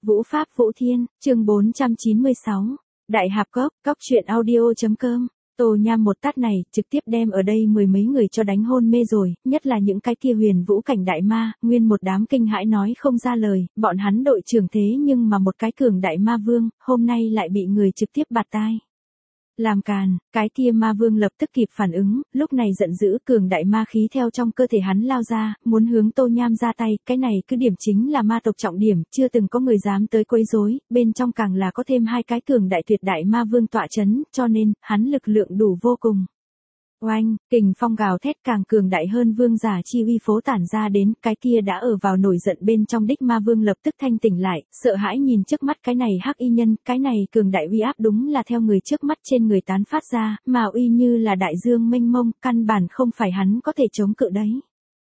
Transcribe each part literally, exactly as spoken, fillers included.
Vũ Pháp Vũ Thiên, chương bốn trăm chín mươi sáu. Đại Hạp Cốc, cốc truyện audio.com. Tô Nham một tát này, trực tiếp đem ở đây mười mấy người cho đánh hôn mê rồi, nhất là những cái kia huyền vũ cảnh đại ma, nguyên một đám kinh hãi nói không ra lời, bọn hắn đội trưởng thế nhưng mà một cái cường đại ma vương, hôm nay lại bị người trực tiếp bạt tai. Làm càn, cái kia ma vương lập tức kịp phản ứng, lúc này giận dữ cường đại ma khí theo trong cơ thể hắn lao ra, muốn hướng Tô Nham ra tay, cái này cứ điểm chính là ma tộc trọng điểm, chưa từng có người dám tới quấy rối, bên trong càng là có thêm hai cái cường đại tuyệt đại ma vương tọa chấn, cho nên, hắn lực lượng đủ vô cùng. Oanh, kình phong gào thét càng cường đại hơn vương giả chi uy phố tản ra đến, cái kia đã ở vào nổi giận bên trong đích ma vương lập tức thanh tỉnh lại, sợ hãi nhìn trước mắt cái này hắc y nhân, cái này cường đại uy áp đúng là theo người trước mắt trên người tán phát ra, mà uy như là đại dương mênh mông, căn bản không phải hắn có thể chống cự đấy.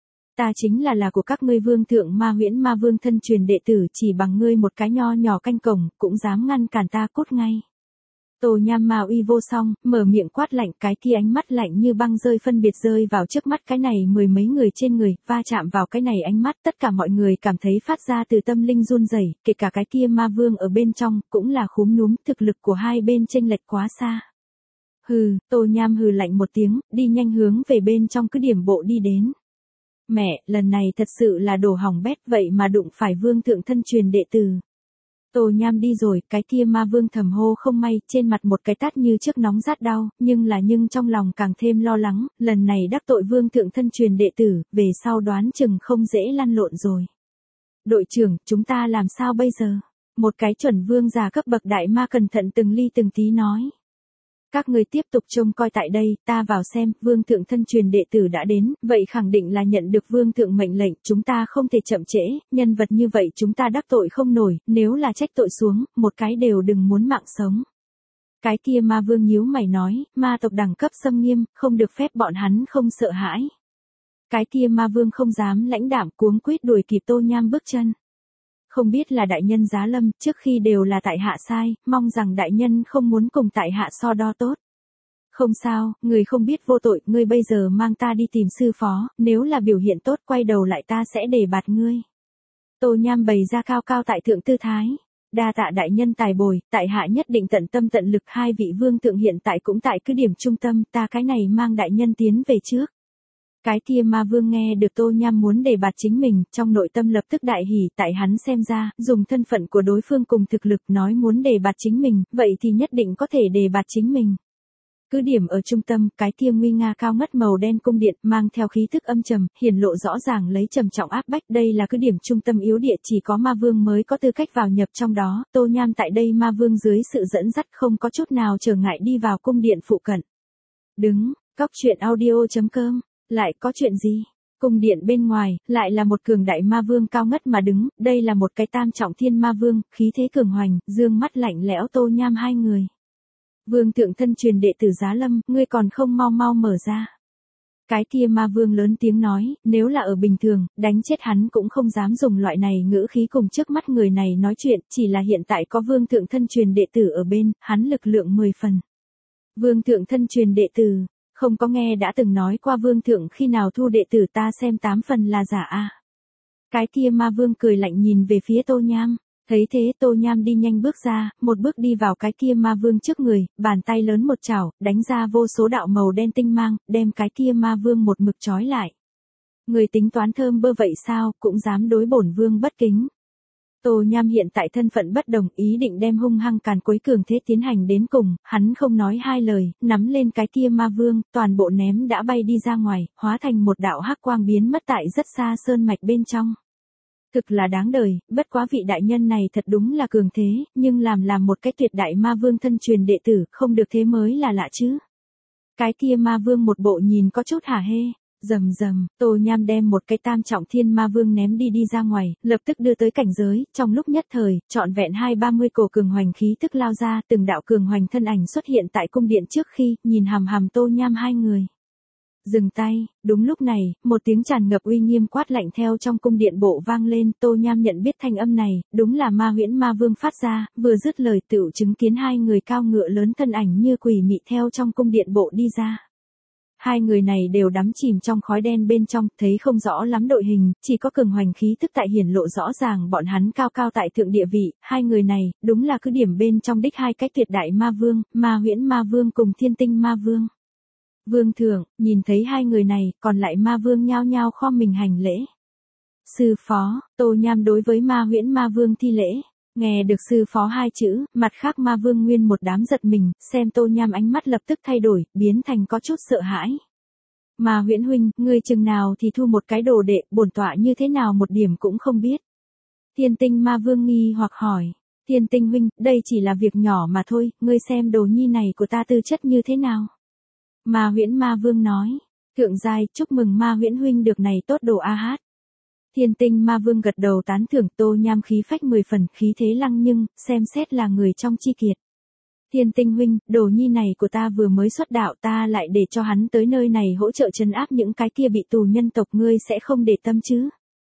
Ta chính là là của các ngươi vương thượng ma huyễn ma vương thân truyền đệ tử, chỉ bằng ngươi một cái nho nhỏ canh cổng, cũng dám ngăn cản ta cút ngay. Tô Nham ma uy vô song, mở miệng quát lạnh, cái kia ánh mắt lạnh như băng rơi phân biệt rơi vào trước mắt cái này mười mấy người trên người, va chạm vào cái này ánh mắt, tất cả mọi người cảm thấy phát ra từ tâm linh run rẩy, kể cả cái kia ma vương ở bên trong, cũng là khúm núm, thực lực của hai bên chênh lệch quá xa. Hừ, Tô Nham hừ lạnh một tiếng, đi nhanh hướng về bên trong cứ điểm bộ đi đến. Mẹ, lần này thật sự là đồ hỏng bét, vậy mà đụng phải vương thượng thân truyền đệ tử. Tô Nham đi rồi, cái kia ma vương thầm hô không may, trên mặt một cái tát như trước nóng rát đau, nhưng là nhưng trong lòng càng thêm lo lắng, lần này đắc tội vương thượng thân truyền đệ tử, về sau đoán chừng không dễ lăn lộn rồi. Đội trưởng, chúng ta làm sao bây giờ? Một cái chuẩn vương già cấp bậc đại ma cẩn thận từng ly từng tí nói. Các người tiếp tục trông coi tại đây, ta vào xem, vương thượng thân truyền đệ tử đã đến, vậy khẳng định là nhận được vương thượng mệnh lệnh, chúng ta không thể chậm trễ, nhân vật như vậy chúng ta đắc tội không nổi, nếu là trách tội xuống, một cái đều đừng muốn mạng sống. Cái kia ma vương nhíu mày nói, ma tộc đẳng cấp xâm nghiêm, không được phép bọn hắn không sợ hãi. Cái kia ma vương không dám lãnh đạm cuống quýt đuổi kịp Tô Nham bước chân. Không biết là đại nhân giá lâm, trước khi đều là tại hạ sai, mong rằng đại nhân không muốn cùng tại hạ so đo tốt. Không sao, người không biết vô tội, ngươi bây giờ mang ta đi tìm sư phó, nếu là biểu hiện tốt quay đầu lại ta sẽ đề bạt ngươi. Tô Nham bày ra cao cao tại thượng tư thái. Đa tạ đại nhân tài bồi, tại hạ nhất định tận tâm tận lực, hai vị vương thượng hiện tại cũng tại cứ điểm trung tâm, ta cái này mang đại nhân tiến về trước. Cái kia ma vương nghe được Tô Nham muốn đề bạt chính mình, trong nội tâm lập tức đại hỉ, tại hắn xem ra, dùng thân phận của đối phương cùng thực lực nói muốn đề bạt chính mình, vậy thì nhất định có thể đề bạt chính mình. Cứ điểm ở trung tâm, cái kia nguy nga cao ngất màu đen cung điện, mang theo khí thức âm trầm, hiển lộ rõ ràng lấy trầm trọng áp bách, đây là cứ điểm trung tâm yếu địa, chỉ có ma vương mới có tư cách vào nhập trong đó, Tô Nham tại đây ma vương dưới sự dẫn dắt không có chút nào trở ngại đi vào cung điện phụ cận. Đứng, cốc truyện audio.com. Lại có chuyện gì? Cung điện bên ngoài, lại là một cường đại ma vương cao ngất mà đứng, đây là một cái tam trọng thiên ma vương, khí thế cường hoành, dương mắt lạnh lẽo Tô Nham hai người. Vương thượng thân truyền đệ tử giá lâm, ngươi còn không mau mau mở ra. Cái kia ma vương lớn tiếng nói, nếu là ở bình thường, đánh chết hắn cũng không dám dùng loại này ngữ khí cùng trước mắt người này nói chuyện, chỉ là hiện tại có vương thượng thân truyền đệ tử ở bên, hắn lực lượng mười phần. Vương thượng thân truyền đệ tử. Không có nghe đã từng nói qua vương thượng khi nào thu đệ tử, ta xem tám phần là giả a. À. Cái kia ma vương cười lạnh nhìn về phía Tô Nham, thấy thế Tô Nham đi nhanh bước ra, một bước đi vào cái kia ma vương trước người, bàn tay lớn một chảo, đánh ra vô số đạo màu đen tinh mang, đem cái kia ma vương một mực trói lại. Người tính toán thơm bơ vậy sao, cũng dám đối bổn vương bất kính. Tô Nham hiện tại thân phận bất đồng, ý định đem hung hăng càn quấy cường thế tiến hành đến cùng, hắn không nói hai lời, nắm lên cái kia ma vương, toàn bộ ném đã bay đi ra ngoài, hóa thành một đạo hắc quang biến mất tại rất xa sơn mạch bên trong. Thực là đáng đời, bất quá vị đại nhân này thật đúng là cường thế, nhưng làm làm một cái tuyệt đại ma vương thân truyền đệ tử, không được thế mới là lạ chứ. Cái kia ma vương một bộ nhìn có chút hả hê. Rầm rầm, Tô Nham đem một cái tam trọng thiên ma vương ném đi đi ra ngoài, lập tức đưa tới cảnh giới, trong lúc nhất thời, trọn vẹn hai ba mươi cổ cường hoành khí tức lao ra, từng đạo cường hoành thân ảnh xuất hiện tại cung điện trước khi, nhìn hàm hàm Tô Nham hai người. Dừng tay, đúng lúc này, một tiếng tràn ngập uy nghiêm quát lạnh theo trong cung điện bộ vang lên, Tô Nham nhận biết thanh âm này, đúng là ma huyễn ma vương phát ra, vừa dứt lời tựu chứng kiến hai người cao ngựa lớn thân ảnh như quỷ mị theo trong cung điện bộ đi ra. Hai người này đều đắm chìm trong khói đen bên trong, thấy không rõ lắm đội hình, chỉ có cường hoành khí tức tại hiển lộ rõ ràng bọn hắn cao cao tại thượng địa vị, hai người này, đúng là cứ điểm bên trong đích hai cái tuyệt đại ma vương, Ma Huyễn Ma Vương cùng Thiên Tinh Ma Vương. Vương thượng, nhìn thấy hai người này, còn lại ma vương nhao nhao khom mình hành lễ. Sư phó, Tô Nham đối với Ma Huyễn Ma Vương thi lễ. Nghe được sư phó hai chữ, mặt khác ma vương nguyên một đám giật mình, xem Tô Nham ánh mắt lập tức thay đổi, biến thành có chút sợ hãi. Ma Huyễn huynh, ngươi chừng nào thì thu một cái đồ đệ, bổn tọa như thế nào một điểm cũng không biết. Thiên Tinh Ma Vương nghi hoặc hỏi. Thiên Tinh huynh, đây chỉ là việc nhỏ mà thôi, ngươi xem đồ nhi này của ta tư chất như thế nào. Ma Huyễn Ma Vương nói. Thượng giai, chúc mừng Ma Huyễn huynh được này tốt đồ a hát. Thiên Tinh Ma Vương gật đầu tán thưởng. Tô Nham khí phách mười phần, khí thế lăng nhưng, xem xét là người trong chi kiệt. Thiên Tinh huynh, đồ nhi này của ta vừa mới xuất đạo, ta lại để cho hắn tới nơi này hỗ trợ trấn áp những cái kia bị tù nhân tộc, ngươi sẽ không để tâm chứ?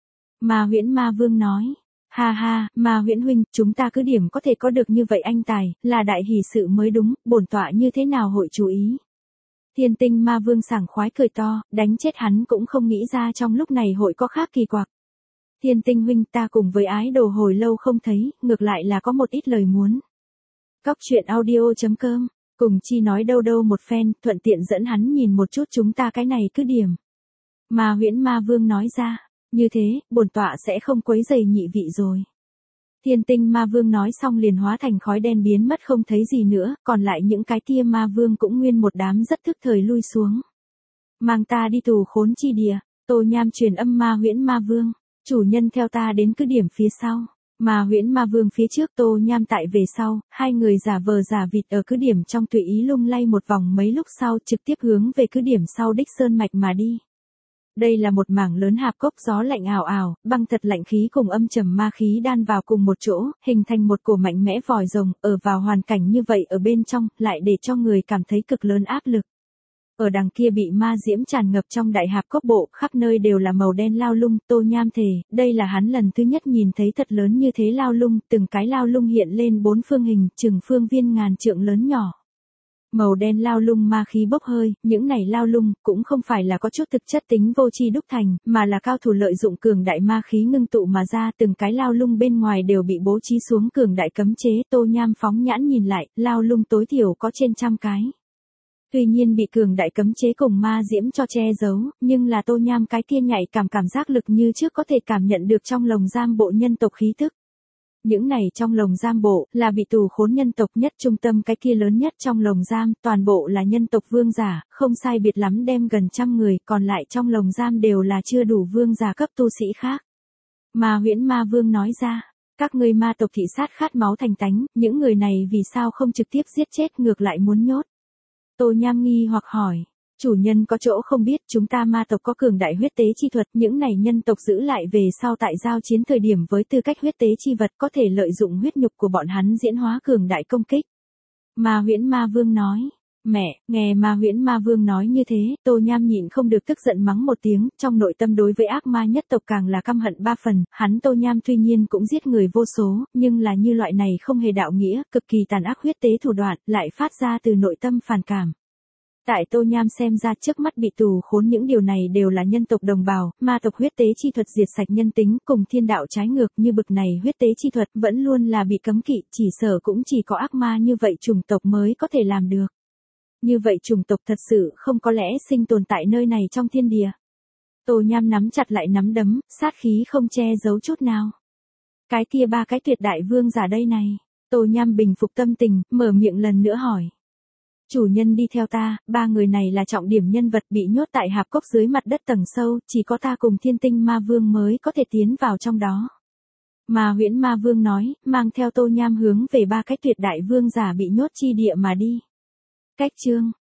Ma Huyễn Ma Vương nói. Ha ha, Ma Huyễn huynh, chúng ta cứ điểm có thể có được như vậy anh tài, là đại hỷ sự mới đúng, bổn tọa như thế nào hội chú ý. Thiên Tinh Ma Vương sảng khoái cười to, đánh chết hắn cũng không nghĩ ra trong lúc này hội có khác kỳ quặc. Thiên Tinh huynh, ta cùng với ái đồ hồi lâu không thấy, ngược lại là có một ít lời muốn. Cóc truyện audio chấm com, cùng chi nói đâu đâu một phen, thuận tiện dẫn hắn nhìn một chút chúng ta cái này cứ điểm. Ma Huyễn Ma Vương nói ra, như thế, bổn tọa sẽ không quấy rầy nhị vị rồi. Thiên Tinh Ma Vương nói xong liền hóa thành khói đen biến mất không thấy gì nữa, còn lại những cái kia ma vương cũng nguyên một đám rất thức thời lui xuống. Mang ta đi tù khốn chi địa, Tô Nham truyền âm Ma Huyễn Ma Vương, chủ nhân theo ta đến cứ điểm phía sau. Ma Huyễn Ma Vương phía trước, Tô Nham tại về sau, hai người giả vờ giả vịt ở cứ điểm trong tùy ý lung lay một vòng mấy lúc sau trực tiếp hướng về cứ điểm sau đích sơn mạch mà đi. Đây là một mảng lớn hạp cốc, gió lạnh ảo ảo, băng thật lạnh khí cùng âm trầm ma khí đan vào cùng một chỗ, hình thành một cổ mạnh mẽ vòi rồng, ở vào hoàn cảnh như vậy ở bên trong, lại để cho người cảm thấy cực lớn áp lực. Ở đằng kia bị ma diễm tràn ngập trong đại hạp cốc bộ, khắp nơi đều là màu đen lao lung, Tô Nham thề, đây là hắn lần thứ nhất nhìn thấy thật lớn như thế lao lung, từng cái lao lung hiện lên bốn phương hình, chừng phương viên ngàn trượng lớn nhỏ. Màu đen lao lung ma khí bốc hơi, những này lao lung cũng không phải là có chút thực chất tính vô tri đúc thành, mà là cao thủ lợi dụng cường đại ma khí ngưng tụ mà ra, từng cái lao lung bên ngoài đều bị bố trí xuống cường đại cấm chế. Tô Nham phóng nhãn nhìn lại, lao lung tối thiểu có trên trăm cái. Tuy nhiên bị cường đại cấm chế cùng ma diễm cho che giấu, nhưng là Tô Nham cái kia nhạy cảm cảm giác lực như trước có thể cảm nhận được trong lồng giam bộ nhân tộc khí tức. Những này trong lồng giam bộ, là bị tù khốn nhân tộc nhất trung tâm cái kia lớn nhất trong lồng giam, toàn bộ là nhân tộc vương giả, không sai biệt lắm đem gần trăm người, còn lại trong lồng giam đều là chưa đủ vương giả cấp tu sĩ khác. Ma Huyễn Ma Vương nói ra, các ngươi ma tộc thị sát khát máu thành tánh, những người này vì sao không trực tiếp giết chết ngược lại muốn nhốt. Tô Nham nghi hoặc hỏi. Chủ nhân có chỗ không biết, chúng ta ma tộc có cường đại huyết tế chi thuật, những này nhân tộc giữ lại về sau tại giao chiến thời điểm với tư cách huyết tế chi vật có thể lợi dụng huyết nhục của bọn hắn diễn hóa cường đại công kích. Ma Huyễn Ma Vương nói, mẹ, nghe Ma Huyễn Ma Vương nói như thế, Tô Nham nhịn không được tức giận mắng một tiếng, trong nội tâm đối với ác ma nhất tộc càng là căm hận ba phần, hắn Tô Nham tuy nhiên cũng giết người vô số, nhưng là như loại này không hề đạo nghĩa, cực kỳ tàn ác huyết tế thủ đoạn, lại phát ra từ nội tâm phản cảm. Tại Tô Nham xem ra trước mắt bị tù khốn những điều này đều là nhân tộc đồng bào, ma tộc huyết tế chi thuật diệt sạch nhân tính cùng thiên đạo trái ngược như bực này huyết tế chi thuật vẫn luôn là bị cấm kỵ, chỉ sở cũng chỉ có ác ma như vậy chủng tộc mới có thể làm được. Như vậy chủng tộc thật sự không có lẽ sinh tồn tại nơi này trong thiên địa. Tô Nham nắm chặt lại nắm đấm, sát khí không che giấu chút nào. Cái kia ba cái tuyệt đại vương giả đây này. Tô Nham bình phục tâm tình, mở miệng lần nữa hỏi. Chủ nhân đi theo ta, ba người này là trọng điểm nhân vật bị nhốt tại hạp cốc dưới mặt đất tầng sâu, chỉ có ta cùng Thiên Tinh Ma Vương mới có thể tiến vào trong đó. Ma Huyễn Ma Vương nói, mang theo Tô Nham hướng về ba cái tuyệt đại vương giả bị nhốt chi địa mà đi. Cách chương